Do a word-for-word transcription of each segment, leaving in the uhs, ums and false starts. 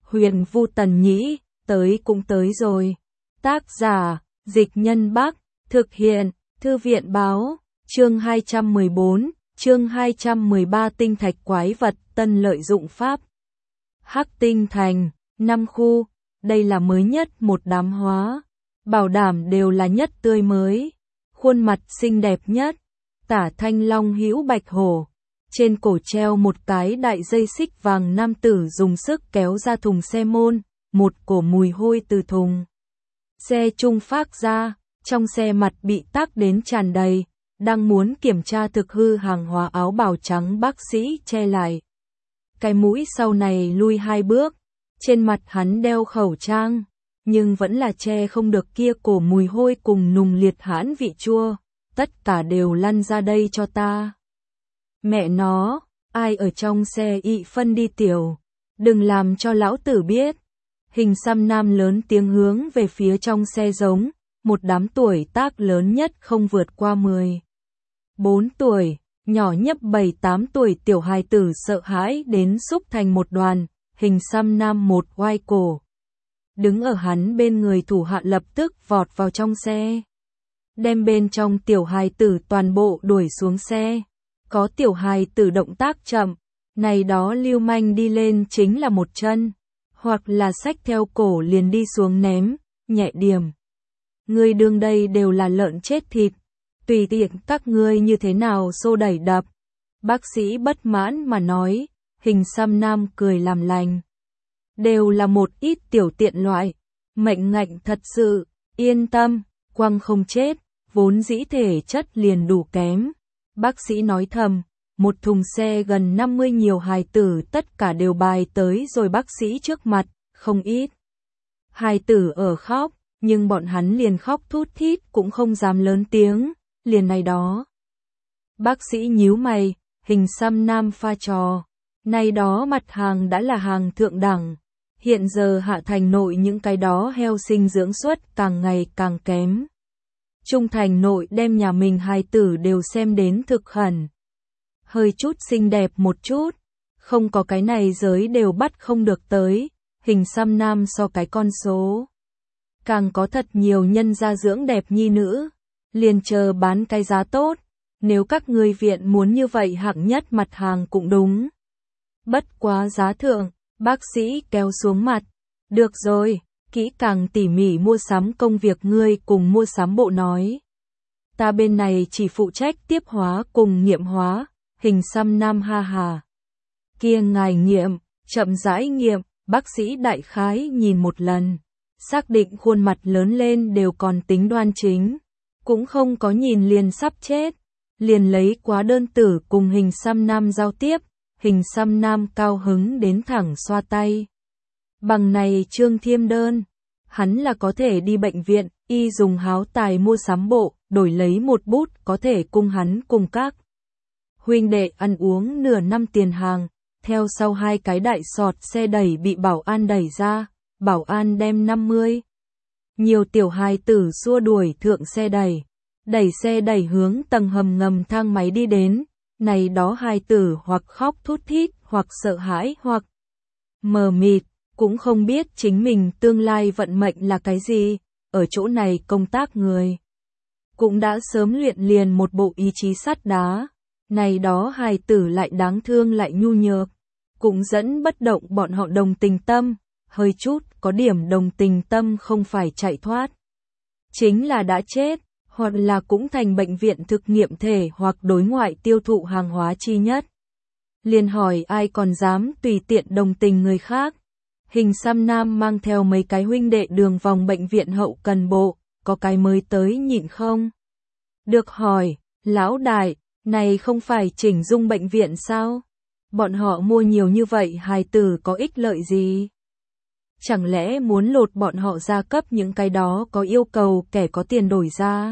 Huyền Vu Tần Nhĩ, tới cũng tới rồi. Tác giả, Dịch Nhân Bắc, thực hiện, Thư viện Báo, chương hai trăm mười bốn, chương hai trăm mười ba tinh thạch quái vật tân lợi dụng pháp. Hắc Tinh Thành, năm khu, đây là mới nhất một đám hóa, bảo đảm đều là nhất tươi mới, khuôn mặt xinh đẹp nhất, tả thanh long hữu bạch hổ. Trên cổ treo một cái đại dây xích vàng, nam tử dùng sức kéo ra thùng xe môn, một cổ mùi hôi từ thùng xe trung phát ra, trong xe mặt bị tắc đến tràn đầy, đang muốn kiểm tra thực hư hàng hóa áo bào trắng bác sĩ che lại. Cái mũi sau này lui hai bước, trên mặt hắn đeo khẩu trang, nhưng vẫn là che không được kia cổ mùi hôi cùng nùng liệt hãn vị chua, tất cả đều lăn ra đây cho ta. Mẹ nó, ai ở trong xe ị phân đi tiểu, đừng làm cho lão tử biết. Hình xăm nam lớn tiếng hướng về phía trong xe giống, một đám tuổi tác lớn nhất không vượt qua mười bốn tuổi, nhỏ nhất bảy tám tuổi tiểu hài tử sợ hãi đến xúc thành một đoàn, hình xăm nam một oai cổ. Đứng ở hắn bên người thủ hạ lập tức vọt vào trong xe, đem bên trong tiểu hài tử toàn bộ đuổi xuống xe. Có tiểu hài tử động tác chậm, này đó lưu manh đi lên chính là một chân, hoặc là xách theo cổ liền đi xuống ném, nhẹ điểm. Ngươi đương đây đều là lợn chết thịt, tùy tiện các ngươi như thế nào xô đẩy đập. Bác sĩ bất mãn mà nói, hình xăm nam cười làm lành. Đều là một ít tiểu tiện loại, mệnh ngạnh thật sự, yên tâm, quăng không chết, vốn dĩ thể chất liền đủ kém. Bác sĩ nói thầm, một thùng xe gần năm mươi nhiều hài tử tất cả đều bài tới rồi bác sĩ trước mặt, không ít. Hài tử ở khóc, nhưng bọn hắn liền khóc thút thít cũng không dám lớn tiếng, liền này đó. Bác sĩ nhíu mày, hình xăm nam pha trò, này đó mặt hàng đã là hàng thượng đẳng. Hiện giờ Hạ Thành nội những cái đó heo sinh dưỡng suất càng ngày càng kém. Trung Thành nội đem nhà mình hài tử đều xem đến thực khẩn. Hơi chút xinh đẹp một chút, không có cái này giới đều bắt không được tới, hình xăm nam so cái con số. Càng có thật nhiều nhân gia dưỡng đẹp nhi nữ, liền chờ bán cái giá tốt, nếu các ngươi viện muốn như vậy hạng nhất mặt hàng cũng đúng. Bất quá giá thượng, bác sĩ kéo xuống mặt, được rồi. Kỹ càng tỉ mỉ mua sắm công việc ngươi cùng mua sắm bộ nói. Ta bên này chỉ phụ trách tiếp hóa cùng nghiệm hóa, hình xăm nam ha hà. Kia ngài nghiệm, chậm rãi nghiệm, bác sĩ đại khái nhìn một lần, xác định khuôn mặt lớn lên đều còn tính đoan chính, cũng không có nhìn liền sắp chết, liền lấy quá đơn tử cùng hình xăm nam giao tiếp, hình xăm nam cao hứng đến thẳng xoa tay. Bằng này trương thiêm đơn, hắn là có thể đi bệnh viện, y dùng háo tài mua sắm bộ, đổi lấy một bút có thể cung hắn cùng các huynh đệ ăn uống nửa năm tiền hàng. Theo sau hai cái đại sọt xe đẩy bị bảo an đẩy ra, bảo an đem năm mươi nhiều tiểu hài tử xua đuổi thượng xe đẩy, đẩy xe đẩy hướng tầng hầm ngầm thang máy đi đến. Này đó hài tử hoặc khóc thút thít, hoặc sợ hãi, hoặc mờ mịt, cũng không biết chính mình tương lai vận mệnh là cái gì. Ở chỗ này công tác người cũng đã sớm luyện liền một bộ ý chí sắt đá. Này đó hài tử lại đáng thương lại nhu nhược, cũng dẫn bất động bọn họ đồng tình tâm, hơi chút có điểm đồng tình tâm không phải chạy thoát, chính là đã chết, hoặc là cũng thành bệnh viện thực nghiệm thể hoặc đối ngoại tiêu thụ hàng hóa chi nhất. Liền hỏi ai còn dám tùy tiện đồng tình người khác. Hình xăm nam mang theo mấy cái huynh đệ đường vòng bệnh viện hậu cần bộ, có cái mới tới nhịn không được hỏi, lão đại, này không phải chỉnh dung bệnh viện sao? Bọn họ mua nhiều như vậy hài tử có ích lợi gì? Chẳng lẽ muốn lột bọn họ ra cấp những cái đó có yêu cầu kẻ có tiền đổi ra?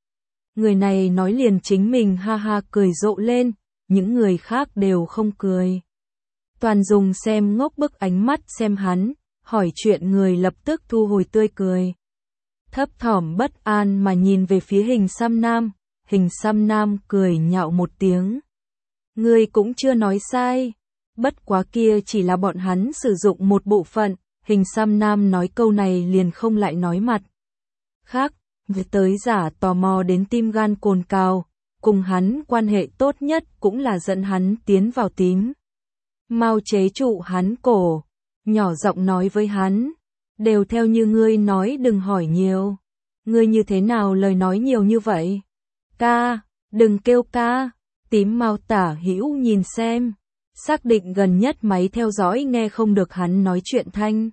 Người này nói liền chính mình ha ha cười rộ lên, những người khác đều không cười. Toàn dùng xem ngốc bức ánh mắt xem hắn, hỏi chuyện người lập tức thu hồi tươi cười. Thấp thỏm bất an mà nhìn về phía hình xăm nam, hình xăm nam cười nhạo một tiếng. Ngươi cũng chưa nói sai, bất quá kia chỉ là bọn hắn sử dụng một bộ phận, Hình xăm nam nói câu này liền không lại nói mặt khác, việc tới giả tò mò đến tim gan cồn cào, cùng hắn quan hệ tốt nhất cũng là dẫn hắn tiến vào tím. Mau chế trụ hắn cổ, nhỏ giọng nói với hắn, đều theo như ngươi nói đừng hỏi nhiều. Ngươi như thế nào lời nói nhiều như vậy? Ca, đừng kêu ca. Tím mau tả hữu nhìn xem, xác định gần nhất máy theo dõi nghe không được hắn nói chuyện thanh.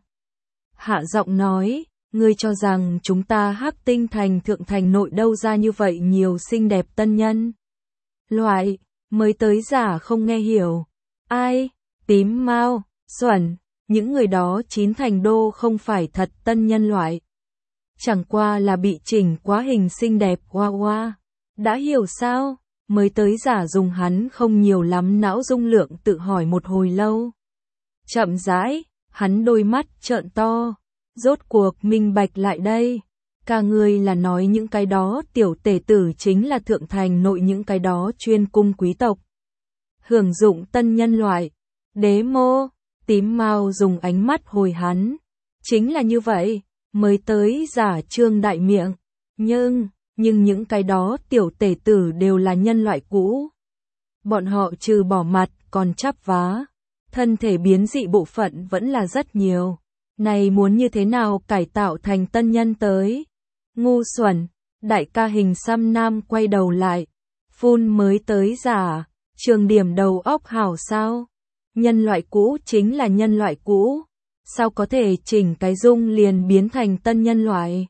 Hạ giọng nói, ngươi cho rằng chúng ta Hắc Tinh thành thượng thành nội đâu ra như vậy nhiều xinh đẹp tân nhân. Loại, mới tới giả không nghe hiểu. Ai? Tím mau, xuẩn, những người đó chín thành đô không phải thật tân nhân loại. Chẳng qua là bị chỉnh quá hình xinh đẹp hoa hoa. Đã hiểu sao? Mới tới giả dùng hắn không nhiều lắm não dung lượng tự hỏi một hồi lâu. Chậm rãi, hắn đôi mắt trợn to, rốt cuộc minh bạch lại đây. Cả người là nói những cái đó tiểu tể tử chính là thượng thành nội những cái đó chuyên cung quý tộc. Hưởng dụng tân nhân loại. Đế mô, tím mau dùng ánh mắt hồi hắn. Chính là như vậy, mới tới giả trương đại miệng. Nhưng, nhưng những cái đó tiểu tể tử đều là nhân loại cũ. Bọn họ trừ bỏ mặt còn chắp vá. Thân thể biến dị bộ phận vẫn là rất nhiều. Này muốn như thế nào cải tạo thành tân nhân tới? Ngu xuẩn, đại ca hình xăm nam quay đầu lại. Phun mới tới giả, trường điểm đầu óc hảo sao? Nhân loại cũ chính là nhân loại cũ. Sao có thể chỉnh cái dung liền biến thành tân nhân loại?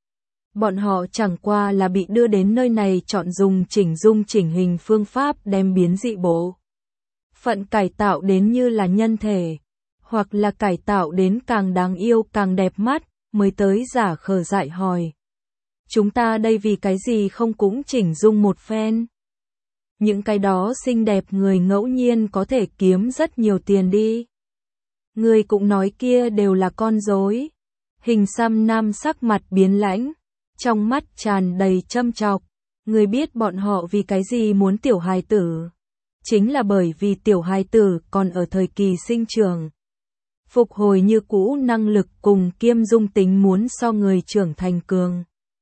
Bọn họ chẳng qua là bị đưa đến nơi này chọn dùng chỉnh dung chỉnh hình phương pháp đem biến dị bộ phận cải tạo đến như là nhân thể, hoặc là cải tạo đến càng đáng yêu càng đẹp mắt, mới tới giả khờ dại hỏi. Chúng ta đây vì cái gì không cũng chỉnh dung một phen? Những cái đó xinh đẹp người ngẫu nhiên có thể kiếm rất nhiều tiền đi. Người cũng nói kia đều là con rối. Hình xăm nam sắc mặt biến lãnh, trong mắt tràn đầy châm chọc. Người biết bọn họ vì cái gì muốn tiểu hài tử? Chính là bởi vì tiểu hài tử còn ở thời kỳ sinh trưởng. Phục hồi như cũ năng lực cùng kiêm dung tính muốn so người trưởng thành cường.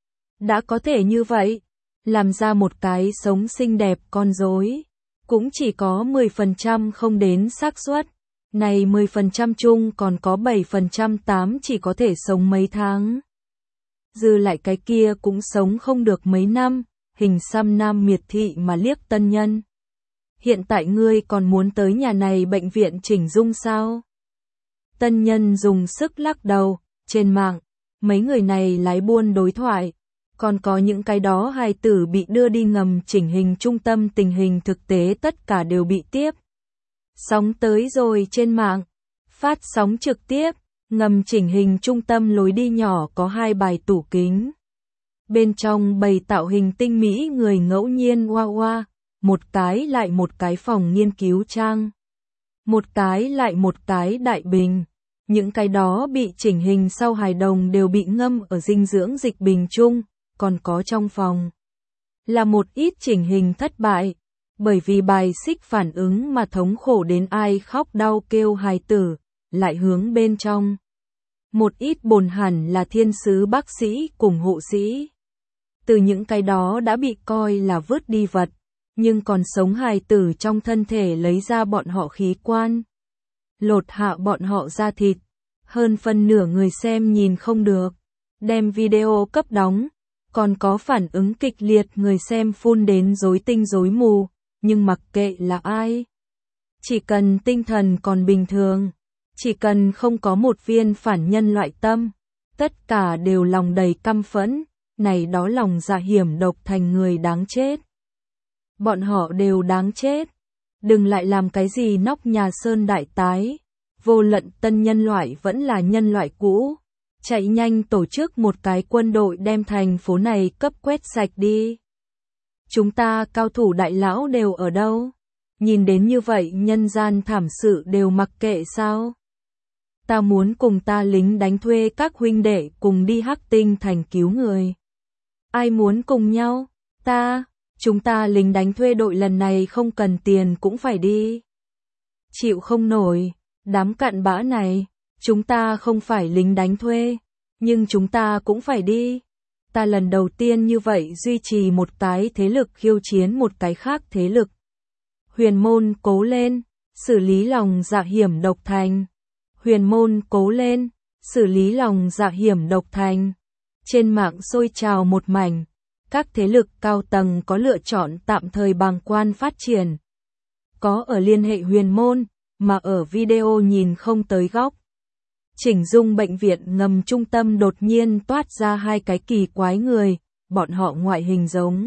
Đã có thể như vậy, làm ra một cái sống xinh đẹp con rối, cũng chỉ có mười phần trăm không đến xác suất. Này mười phần trăm chung còn có bảy phần trăm tám chỉ có thể sống mấy tháng. Dư lại cái kia cũng sống không được mấy năm, hình xăm nam miệt thị mà liếc tân nhân. Hiện tại ngươi còn muốn tới nhà này bệnh viện chỉnh dung sao? Tân nhân dùng sức lắc đầu, trên mạng, mấy người này lái buôn đối thoại, còn có những cái đó hài tử bị đưa đi ngầm chỉnh hình trung tâm tình hình thực tế tất cả đều bị tiếp. Sóng tới rồi trên mạng, phát sóng trực tiếp, ngầm chỉnh hình trung tâm lối đi nhỏ có hai bài tủ kính. Bên trong bày tạo hình tinh mỹ người ngẫu nhiên hoa hoa, một cái lại một cái phòng nghiên cứu trang. Một cái lại một cái đại bình. Những cái đó bị chỉnh hình sau hài đồng đều bị ngâm ở dinh dưỡng dịch bình chung, còn có trong phòng. Là một ít chỉnh hình thất bại, bởi vì bài xích phản ứng mà thống khổ đến ai khóc đau kêu hài tử, lại hướng bên trong. Một ít bồn hẳn là thiên sứ bác sĩ cùng hộ sĩ. Từ những cái đó đã bị coi là vứt đi vật, nhưng còn sống hài tử trong thân thể lấy ra bọn họ khí quan. Lột hạ bọn họ ra thịt, hơn phân nửa người xem nhìn không được, đem video cấp đóng, còn có phản ứng kịch liệt người xem phun đến rối tinh rối mù, nhưng mặc kệ là ai. Chỉ cần tinh thần còn bình thường, chỉ cần không có một viên phản nhân loại tâm, tất cả đều lòng đầy căm phẫn, này đó lòng dạ hiểm độc thành người đáng chết. Bọn họ đều đáng chết, đừng lại làm cái gì nóc nhà sơn đại tái, vô luận tân nhân loại vẫn là nhân loại cũ, chạy nhanh tổ chức một cái quân đội đem thành phố này cấp quét sạch đi. Chúng ta cao thủ đại lão đều ở đâu? Nhìn đến như vậy nhân gian thảm sự đều mặc kệ sao? Ta muốn cùng ta lính đánh thuê các huynh đệ cùng đi Hắc Tinh thành cứu người. Ai muốn cùng nhau? Ta, chúng ta lính đánh thuê đội lần này không cần tiền cũng phải đi. Chịu không nổi, đám cặn bã này, Chúng ta không phải lính đánh thuê, nhưng chúng ta cũng phải đi. Ta lần đầu tiên như vậy duy trì một cái thế lực khiêu chiến một cái khác thế lực. Huyền môn cố lên, xử lý lòng dạ hiểm độc thành. Huyền môn cố lên, xử lý lòng dạ hiểm độc thành. Trên mạng sôi trào một mảnh, các thế lực cao tầng có lựa chọn tạm thời bàng quan phát triển. Có ở liên hệ huyền môn, mà ở video nhìn không tới góc. Chỉnh dung bệnh viện ngầm trung tâm đột nhiên toát ra hai cái kỳ quái người, bọn họ ngoại hình giống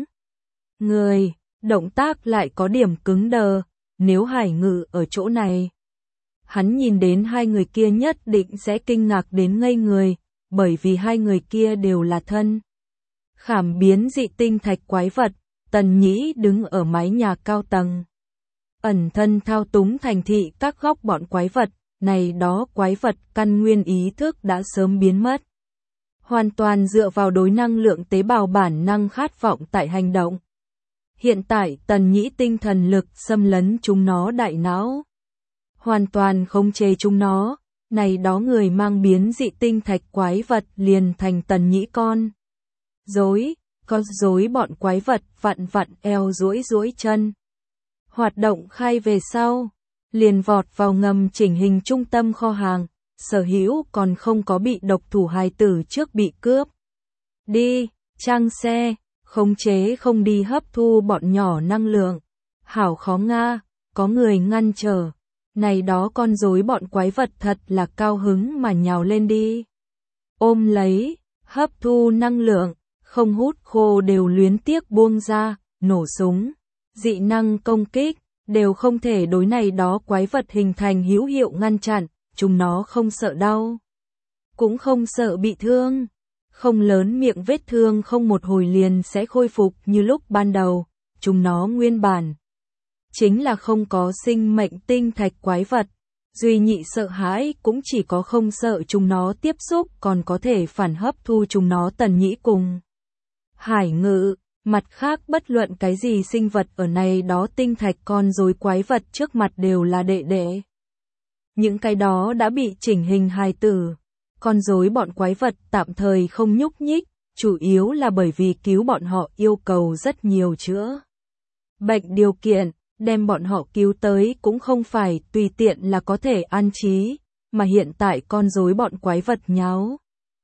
người, động tác lại có điểm cứng đờ, nếu Hải Ngự ở chỗ này. Hắn nhìn đến hai người kia nhất định sẽ kinh ngạc đến ngây người, bởi vì hai người kia đều là thân. Khảm biến dị tinh thạch quái vật, Tần Nhĩ đứng ở mái nhà cao tầng. Ẩn thân thao túng thành thị các góc bọn quái vật, này đó quái vật căn nguyên ý thức đã sớm biến mất. Hoàn toàn dựa vào đối năng lượng tế bào bản năng khát vọng tại hành động. Hiện tại Tần Nhĩ tinh thần lực xâm lấn chúng nó đại não. Hoàn toàn khống chế chúng nó, này đó người mang biến dị tinh thạch quái vật liền thành Tần Nhĩ con. Dối, có dối bọn quái vật vặn vặn eo duỗi duỗi chân. Hoạt động khai về sau, liền vọt vào ngầm chỉnh hình trung tâm kho hàng, sở hữu còn không có bị độc thủ hài tử trước bị cướp. Đi, trang xe, khống chế không đi hấp thu bọn nhỏ năng lượng. Hảo khó nga, có người ngăn trở. Này đó con rối bọn quái vật thật là cao hứng mà nhào lên đi. Ôm lấy, hấp thu năng lượng, không hút khô đều luyến tiếc buông ra, nổ súng. Dị năng công kích, đều không thể đối này đó quái vật hình thành hữu hiệu ngăn chặn, chúng nó không sợ đau. Cũng không sợ bị thương. Không lớn miệng vết thương không một hồi liền sẽ khôi phục như lúc ban đầu, chúng nó nguyên bản. Chính là không có sinh mệnh tinh thạch quái vật, duy nhị sợ hãi cũng chỉ có không sợ chúng nó tiếp xúc còn có thể phản hấp thu chúng nó. Tần Nhĩ cùng Hải Ngự, mặt khác bất luận cái gì sinh vật ở này đó tinh thạch con rối quái vật trước mặt đều là đệ đệ. Những cái đó đã bị chỉnh hình hài tử, con rối bọn quái vật tạm thời không nhúc nhích, chủ yếu là bởi vì cứu bọn họ yêu cầu rất nhiều chữa bệnh điều kiện. Đem bọn họ cứu tới cũng không phải tùy tiện là có thể an trí, mà hiện tại con rối bọn quái vật nháo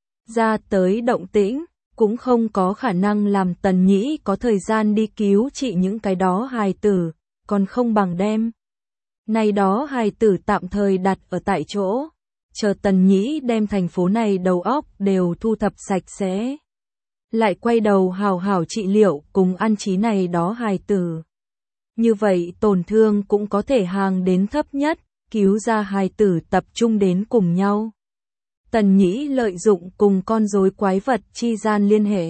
ra tới động tĩnh, cũng không có khả năng làm Tần Nhĩ có thời gian đi cứu trị những cái đó hài tử, còn không bằng đem này đó hài tử tạm thời đặt ở tại chỗ, chờ Tần Nhĩ đem thành phố này đầu óc đều thu thập sạch sẽ, lại quay đầu hào hào trị liệu cùng an trí này đó hài tử. Như vậy tổn thương cũng có thể hàng đến thấp nhất, cứu ra hài tử tập trung đến cùng nhau. Tần Nhĩ lợi dụng cùng con rối quái vật chi gian liên hệ.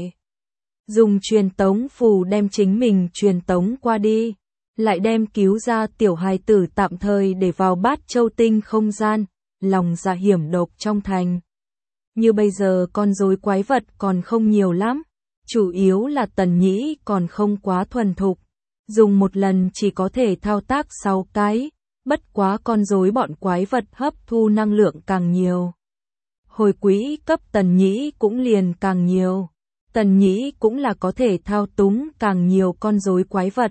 Dùng truyền tống phù đem chính mình truyền tống qua đi, lại đem cứu ra tiểu hài tử tạm thời để vào Bát Châu tinh không gian, lòng dạ hiểm độc trong thành. Như bây giờ con rối quái vật còn không nhiều lắm, chủ yếu là Tần Nhĩ còn không quá thuần thục. Dùng một lần chỉ có thể thao tác sáu cái, bất quá con rối bọn quái vật hấp thu năng lượng càng nhiều. Hồi quỹ cấp Tần Nhĩ cũng liền càng nhiều. Tần Nhĩ cũng là có thể thao túng càng nhiều con rối quái vật.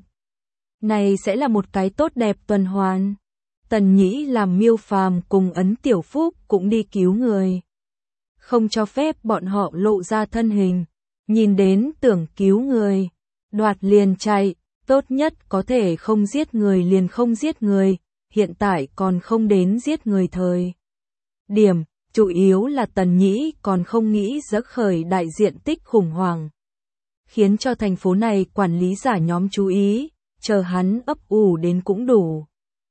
Này sẽ là một cái tốt đẹp tuần hoàn. Tần Nhĩ làm Miêu Phàm cùng Ấn Tiểu Phúc cũng đi cứu người. Không cho phép bọn họ lộ ra thân hình. Nhìn đến tưởng cứu người, đoạt liền chạy. Tốt nhất có thể không giết người liền không giết người, hiện tại còn không đến giết người thời điểm, chủ yếu là Tần Nhĩ còn không nghĩ giấc khởi đại diện tích khủng hoảng. Khiến cho thành phố này quản lý giả nhóm chú ý, chờ hắn ấp ủ đến cũng đủ.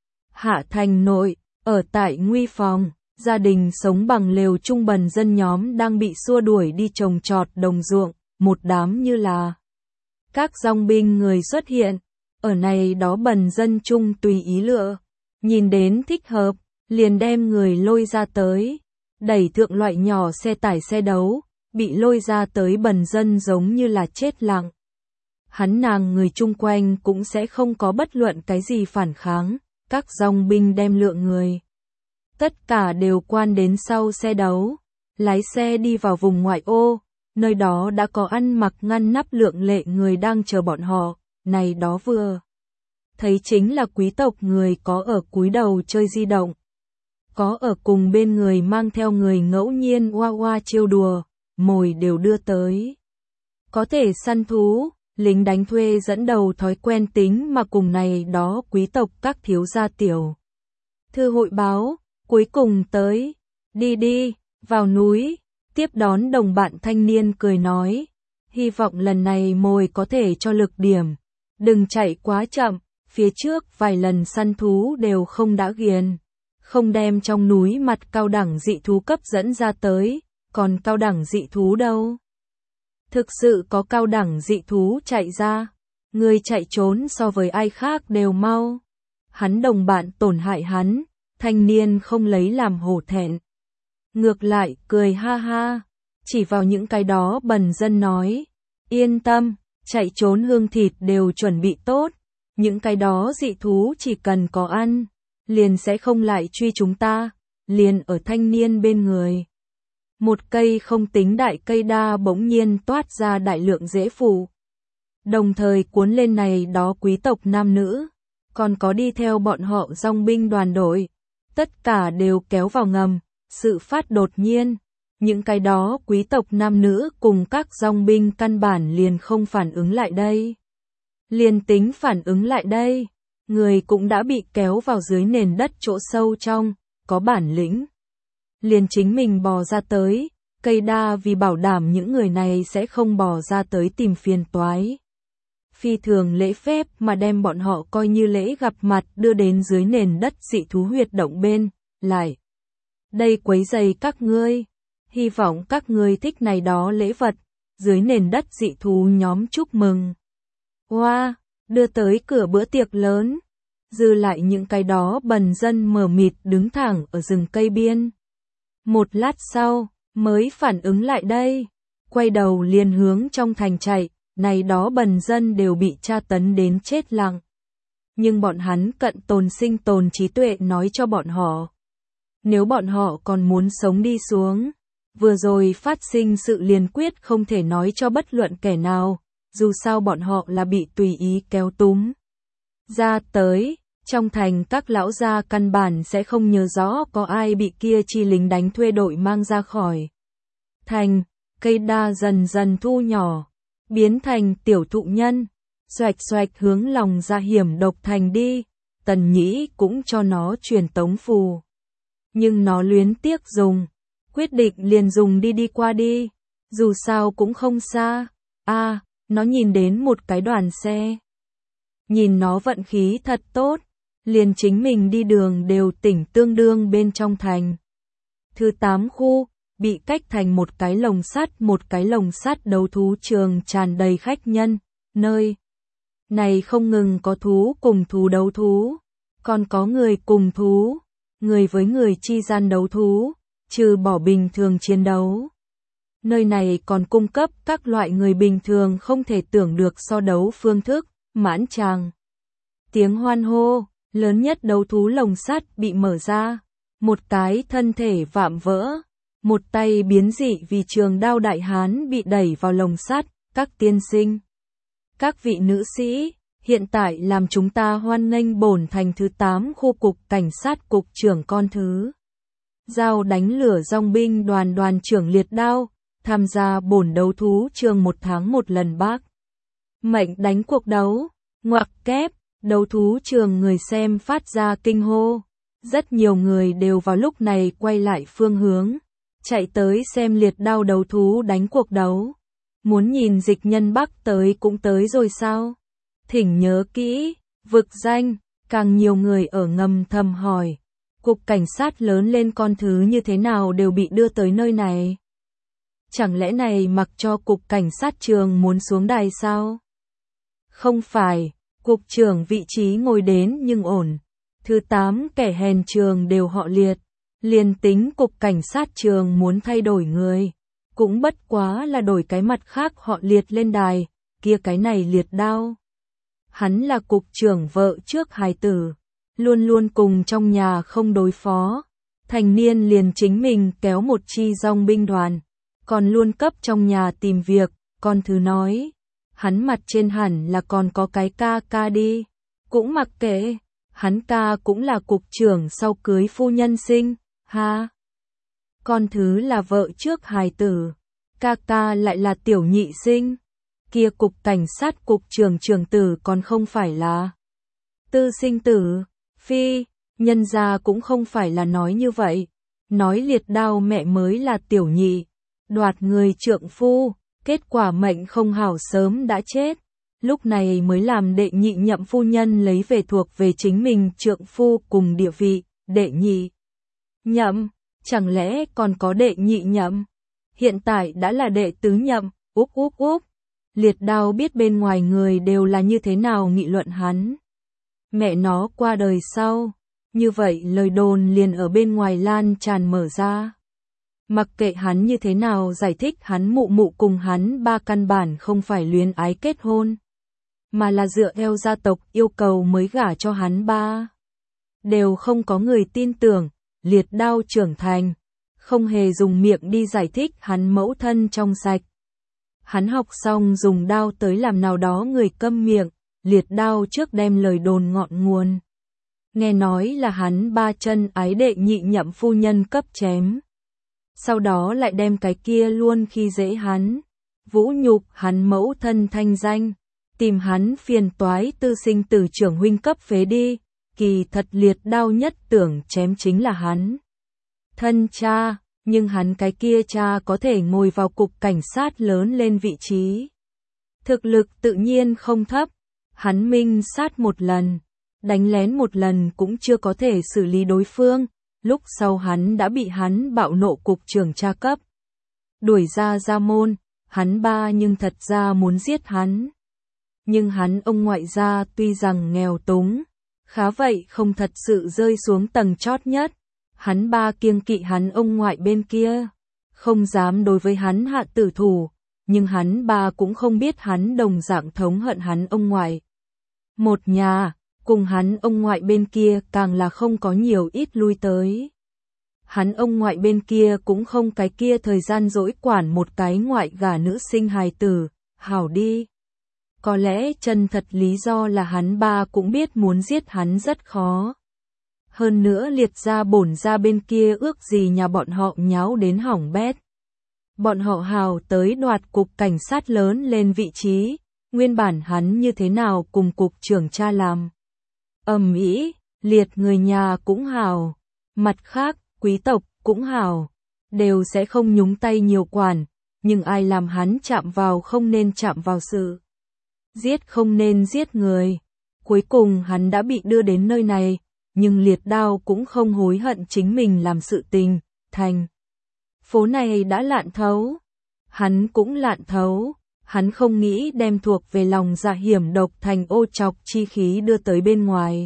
Hạ thành nội, ở tại Nguy Phòng, gia đình sống bằng lều trung bần dân nhóm đang bị xua đuổi đi trồng trọt đồng ruộng, một đám như là các dòng binh người xuất hiện, ở này đó bần dân chung tùy ý lựa, nhìn đến thích hợp, liền đem người lôi ra tới, đẩy thượng loại nhỏ xe tải xe đấu, bị lôi ra tới bần dân giống như là chết lặng. Hắn nàng người chung quanh cũng sẽ không có bất luận cái gì phản kháng, các dòng binh đem lượng người Tất cả đều quan đến sau xe đấu, lái xe đi vào vùng ngoại ô, nơi đó đã có ăn mặc ngăn nắp lượng lệ người đang chờ bọn họ, này đó vừa thấy chính là quý tộc người có ở cúi đầu chơi di động, có ở cùng bên người mang theo người ngẫu nhiên oa oa trêu đùa, mồi đều đưa tới. Có thể săn thú, lính đánh thuê dẫn đầu thói quen tính mà cùng này đó quý tộc các thiếu gia tiểu. Thư hội báo, cuối cùng tới, đi đi, vào núi, tiếp đón đồng bạn thanh niên cười nói, hy vọng lần này mồi có thể cho lực điểm, đừng chạy quá chậm, phía trước vài lần săn thú đều không đã ghiền, không đem trong núi mặt cao đẳng dị thú cấp dẫn ra tới, còn cao đẳng dị thú đâu? Thực sự có cao đẳng dị thú chạy ra, người chạy trốn so với ai khác đều mau. Hắn đồng bạn tổn hại hắn, thanh niên không lấy làm hổ thẹn. Ngược lại, cười ha ha, chỉ vào những cái đó bần dân nói, yên tâm, chạy trốn hương thịt đều chuẩn bị tốt, những cái đó dị thú chỉ cần có ăn, liền sẽ không lại truy chúng ta, liền ở thanh niên bên người. Một cây không tính đại cây đa bỗng nhiên toát ra đại lượng dễ phủ. Đồng thời cuốn lên này đó quý tộc nam nữ, còn có đi theo bọn họ dòng binh đoàn đội, tất cả đều kéo vào ngầm, sự phát đột nhiên, những cái đó quý tộc nam nữ cùng các dòng binh căn bản liền không phản ứng lại đây. Liền tính phản ứng lại đây, người cũng đã bị kéo vào dưới nền đất chỗ sâu trong, có bản lĩnh. Liền chính mình bò ra tới, cây đa vì bảo đảm những người này sẽ không bò ra tới tìm phiền toái. Phi thường lễ phép mà đem bọn họ coi như lễ gặp mặt đưa đến dưới nền đất dị thú huyệt động bên, lại. Đây quấy giày các ngươi, hy vọng các ngươi thích này đó lễ vật, dưới nền đất dị thú nhóm chúc mừng. Wow, đưa tới cửa bữa tiệc lớn, dư lại những cái đó bần dân mờ mịt đứng thẳng ở rừng cây biên. Một lát sau, mới phản ứng lại đây, quay đầu liền hướng trong thành chạy, này đó bần dân đều bị tra tấn đến chết lặng. Nhưng bọn hắn cận tồn sinh tồn trí tuệ nói cho bọn họ. Nếu bọn họ còn muốn sống đi xuống, vừa rồi phát sinh sự liền quyết không thể nói cho bất luận kẻ nào, dù sao bọn họ là bị tùy ý kéo túm. Ra tới, trong thành các lão gia căn bản sẽ không nhớ rõ có ai bị kia chi lính đánh thuê đội mang ra khỏi thành, cây đa dần dần thu nhỏ, biến thành tiểu thụ nhân, xoạch xoạch hướng lòng ra hiểm độc thành đi, Tần Nhĩ cũng cho nó truyền tống phù. Nhưng nó luyến tiếc dùng, quyết định liền dùng đi đi qua đi, dù sao cũng không xa. A, à, nó nhìn đến một cái đoàn xe. Nhìn nó vận khí thật tốt, liền chính mình đi đường đều tỉnh tương đương bên trong thành. Thứ tám khu, bị cách thành một cái lồng sắt, một cái lồng sắt đấu thú trường tràn đầy khách nhân, nơi này không ngừng có thú cùng thú đấu thú, còn có người cùng thú, người với người chi gian đấu thú, trừ bỏ bình thường chiến đấu. Nơi này còn cung cấp các loại người bình thường không thể tưởng được so đấu phương thức, mãn tràng. Tiếng hoan hô, lớn nhất đấu thú lồng sắt bị mở ra, một cái thân thể vạm vỡ, một tay biến dị vì trường đao đại hán bị đẩy vào lồng sắt, các tiên sinh, các vị nữ sĩ, hiện tại làm chúng ta hoan nghênh bổn thành thứ tám khu cục cảnh sát cục trưởng con thứ. Giao đánh lửa dòng binh đoàn đoàn trưởng liệt đao, tham gia bổn đấu thú trường một tháng một lần bác. Mệnh đánh cuộc đấu, ngoặc kép, đấu thú trường người xem phát ra kinh hô. Rất nhiều người đều vào lúc này quay lại phương hướng, chạy tới xem liệt đao đấu thú đánh cuộc đấu. Muốn nhìn dịch nhân Bắc tới cũng tới rồi sao? Thỉnh nhớ kỹ, vực danh, càng nhiều người ở ngầm thầm hỏi. Cục cảnh sát lớn lên con thứ như thế nào đều bị đưa tới nơi này. Chẳng lẽ này mặc cho cục cảnh sát trường muốn xuống đài sao? Không phải, cục trưởng vị trí ngồi đến nhưng ổn. Thứ tám kẻ hèn trường đều họ liệt. Liền tính cục cảnh sát trường muốn thay đổi người. Cũng bất quá là đổi cái mặt khác họ liệt lên đài, kia cái này liệt đao. Hắn là cục trưởng vợ trước hài tử. Luôn luôn cùng trong nhà không đối phó, thành niên liền chính mình kéo một chi dòng binh đoàn, còn luôn cấp trong nhà tìm việc, con thứ nói. Hắn mặt trên hẳn là còn có cái ca ca đi, cũng mặc kệ, hắn ca cũng là cục trưởng sau cưới phu nhân sinh, ha. Con thứ là vợ trước hài tử, ca ca lại là tiểu nhị sinh, kia cục cảnh sát cục trưởng trưởng tử còn không phải là tư sinh tử, phi, nhân gia cũng không phải là nói như vậy, nói liệt đao mẹ mới là tiểu nhị, đoạt người trượng phu, kết quả mệnh không hảo sớm đã chết, lúc này mới làm đệ nhị nhậm phu nhân lấy về thuộc về chính mình trượng phu cùng địa vị, đệ nhị nhậm, chẳng lẽ còn có đệ nhị nhậm, hiện tại đã là đệ tứ nhậm, úp úp úp, liệt đao biết bên ngoài người đều là như thế nào nghị luận hắn. Mẹ nó qua đời sau, như vậy lời đồn liền ở bên ngoài lan tràn mở ra. Mặc kệ hắn như thế nào giải thích hắn mụ mụ cùng hắn ba căn bản không phải luyến ái kết hôn, mà là dựa theo gia tộc yêu cầu mới gả cho hắn ba. Đều không có người tin tưởng, liệt đao trưởng thành, không hề dùng miệng đi giải thích hắn mẫu thân trong sạch. Hắn học xong dùng đao tới làm nào đó người câm miệng, liệt đao trước đem lời đồn ngọn nguồn. Nghe nói là hắn ba chân ái đệ nhị nhậm phu nhân cấp chém. Sau đó lại đem cái kia luôn khi dễ hắn, vũ nhục hắn mẫu thân thanh danh, tìm hắn phiền toái tư sinh tử trưởng huynh cấp phế đi, kỳ thật liệt đao nhất tưởng chém chính là hắn. Thân cha, nhưng hắn cái kia cha có thể ngồi vào cục cảnh sát lớn lên vị trí. Thực lực tự nhiên không thấp, hắn minh sát một lần, đánh lén một lần cũng chưa có thể xử lý đối phương. Lúc sau hắn đã bị hắn bạo nộ cục trưởng tra cấp đuổi ra gia môn, hắn ba nhưng thật ra muốn giết hắn. Nhưng hắn ông ngoại gia tuy rằng nghèo túng, khá vậy không thật sự rơi xuống tầng chót nhất. Hắn ba kiêng kỵ hắn ông ngoại bên kia, không dám đối với hắn hạ tử thủ, nhưng hắn ba cũng không biết hắn đồng dạng thống hận hắn ông ngoại. Một nhà, cùng hắn ông ngoại bên kia càng là không có nhiều ít lui tới. Hắn ông ngoại bên kia cũng không cái kia thời gian dỗi quản một cái ngoại gả nữ sinh hài tử, hảo đi. Có lẽ chân thật lý do là hắn ba cũng biết muốn giết hắn rất khó. Hơn nữa liệt ra bổn ra bên kia ước gì nhà bọn họ nháo đến hỏng bét. Bọn họ hào tới đoạt cục cảnh sát lớn lên vị trí, nguyên bản hắn như thế nào cùng cục trưởng cha làm. Ầm ĩ, liệt người nhà cũng hào, mặt khác, quý tộc cũng hào, đều sẽ không nhúng tay nhiều quản, nhưng ai làm hắn chạm vào không nên chạm vào sự. Giết không nên giết người. Cuối cùng hắn đã bị đưa đến nơi này, nhưng liệt đao cũng không hối hận chính mình làm sự tình, thành. Phố này đã lạn thấu. Hắn cũng lạn thấu, hắn không nghĩ đem thuộc về lòng dạ hiểm độc thành ô trọc chi khí đưa tới bên ngoài.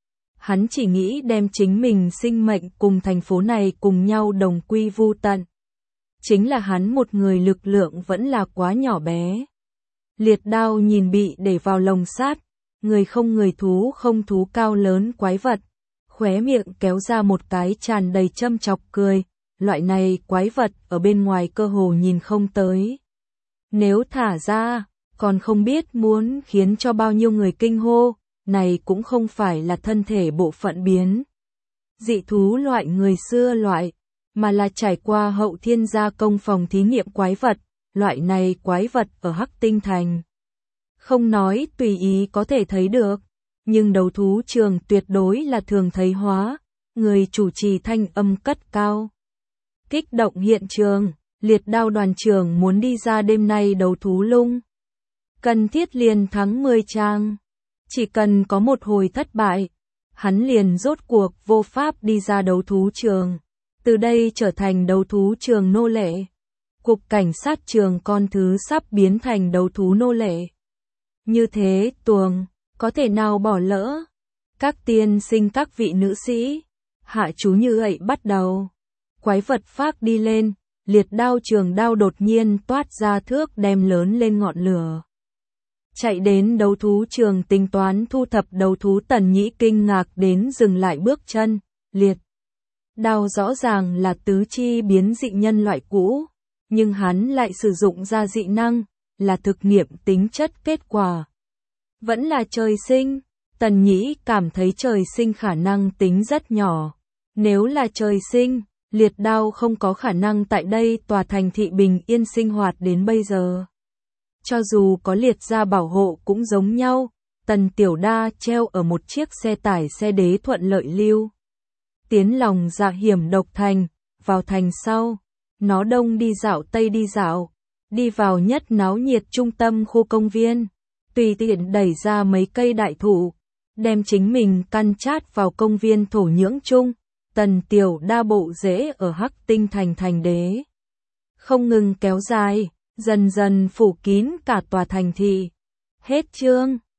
Hắn chỉ nghĩ đem chính mình sinh mệnh cùng thành phố này cùng nhau đồng quy vu tận. Chính là hắn một người lực lượng vẫn là quá nhỏ bé. Liệt đao nhìn bị để vào lồng sát, người không người thú không thú cao lớn quái vật, khóe miệng kéo ra một cái tràn đầy châm chọc cười, loại này quái vật ở bên ngoài cơ hồ nhìn không tới. Nếu thả ra, còn không biết muốn khiến cho bao nhiêu người kinh hô, này cũng không phải là thân thể bộ phận biến. Dị thú loại người xưa loại, mà là trải qua hậu thiên gia công phòng thí nghiệm quái vật, loại này quái vật ở Hắc Tinh Thành. Không nói tùy ý có thể thấy được, nhưng đấu thú trường tuyệt đối là thường thấy hóa, người chủ trì thanh âm cất cao. Kích động hiện trường, liệt đao đoàn trưởng muốn đi ra đêm nay đấu thú lung. Cần thiết liền thắng mười trang. Chỉ cần có một hồi thất bại, hắn liền rốt cuộc vô pháp đi ra đấu thú trường. Từ đây trở thành đấu thú trường nô lệ. Cục cảnh sát trường con thứ sắp biến thành đấu thú nô lệ. Như thế tuồng, có thể nào bỏ lỡ? Các tiên sinh các vị nữ sĩ, hạ chú như vậy bắt đầu. Quái vật phác đi lên, liệt đao trường đao đột nhiên toát ra thước đem lớn lên ngọn lửa. Chạy đến đấu thú trường tính toán thu thập đấu thú Tần Nhĩ kinh ngạc đến dừng lại bước chân, liệt. Đao rõ ràng là tứ chi biến dị nhân loại cũ, nhưng hắn lại sử dụng ra dị năng, là thực nghiệm tính chất kết quả. Vẫn là trời sinh, Tần Nhĩ cảm thấy trời sinh khả năng tính rất nhỏ. Nếu là trời sinh, liệt đao không có khả năng tại đây tòa thành thị bình yên sinh hoạt đến bây giờ. Cho dù có liệt gia bảo hộ cũng giống nhau, Tần Tiểu Đa treo ở một chiếc xe tải xe đế thuận lợi lưu. Tiến lòng dạ hiểm độc thành, vào thành sau, nó đông đi dạo tây đi dạo, đi vào nhất náo nhiệt trung tâm khu công viên, tùy tiện đẩy ra mấy cây đại thụ, đem chính mình căn chát vào công viên thổ nhưỡng chung. Tần Tiểu Đa bộ rễ ở Hắc Tinh thành thành đế, không ngừng kéo dài, dần dần phủ kín cả tòa thành thị. Hết chương.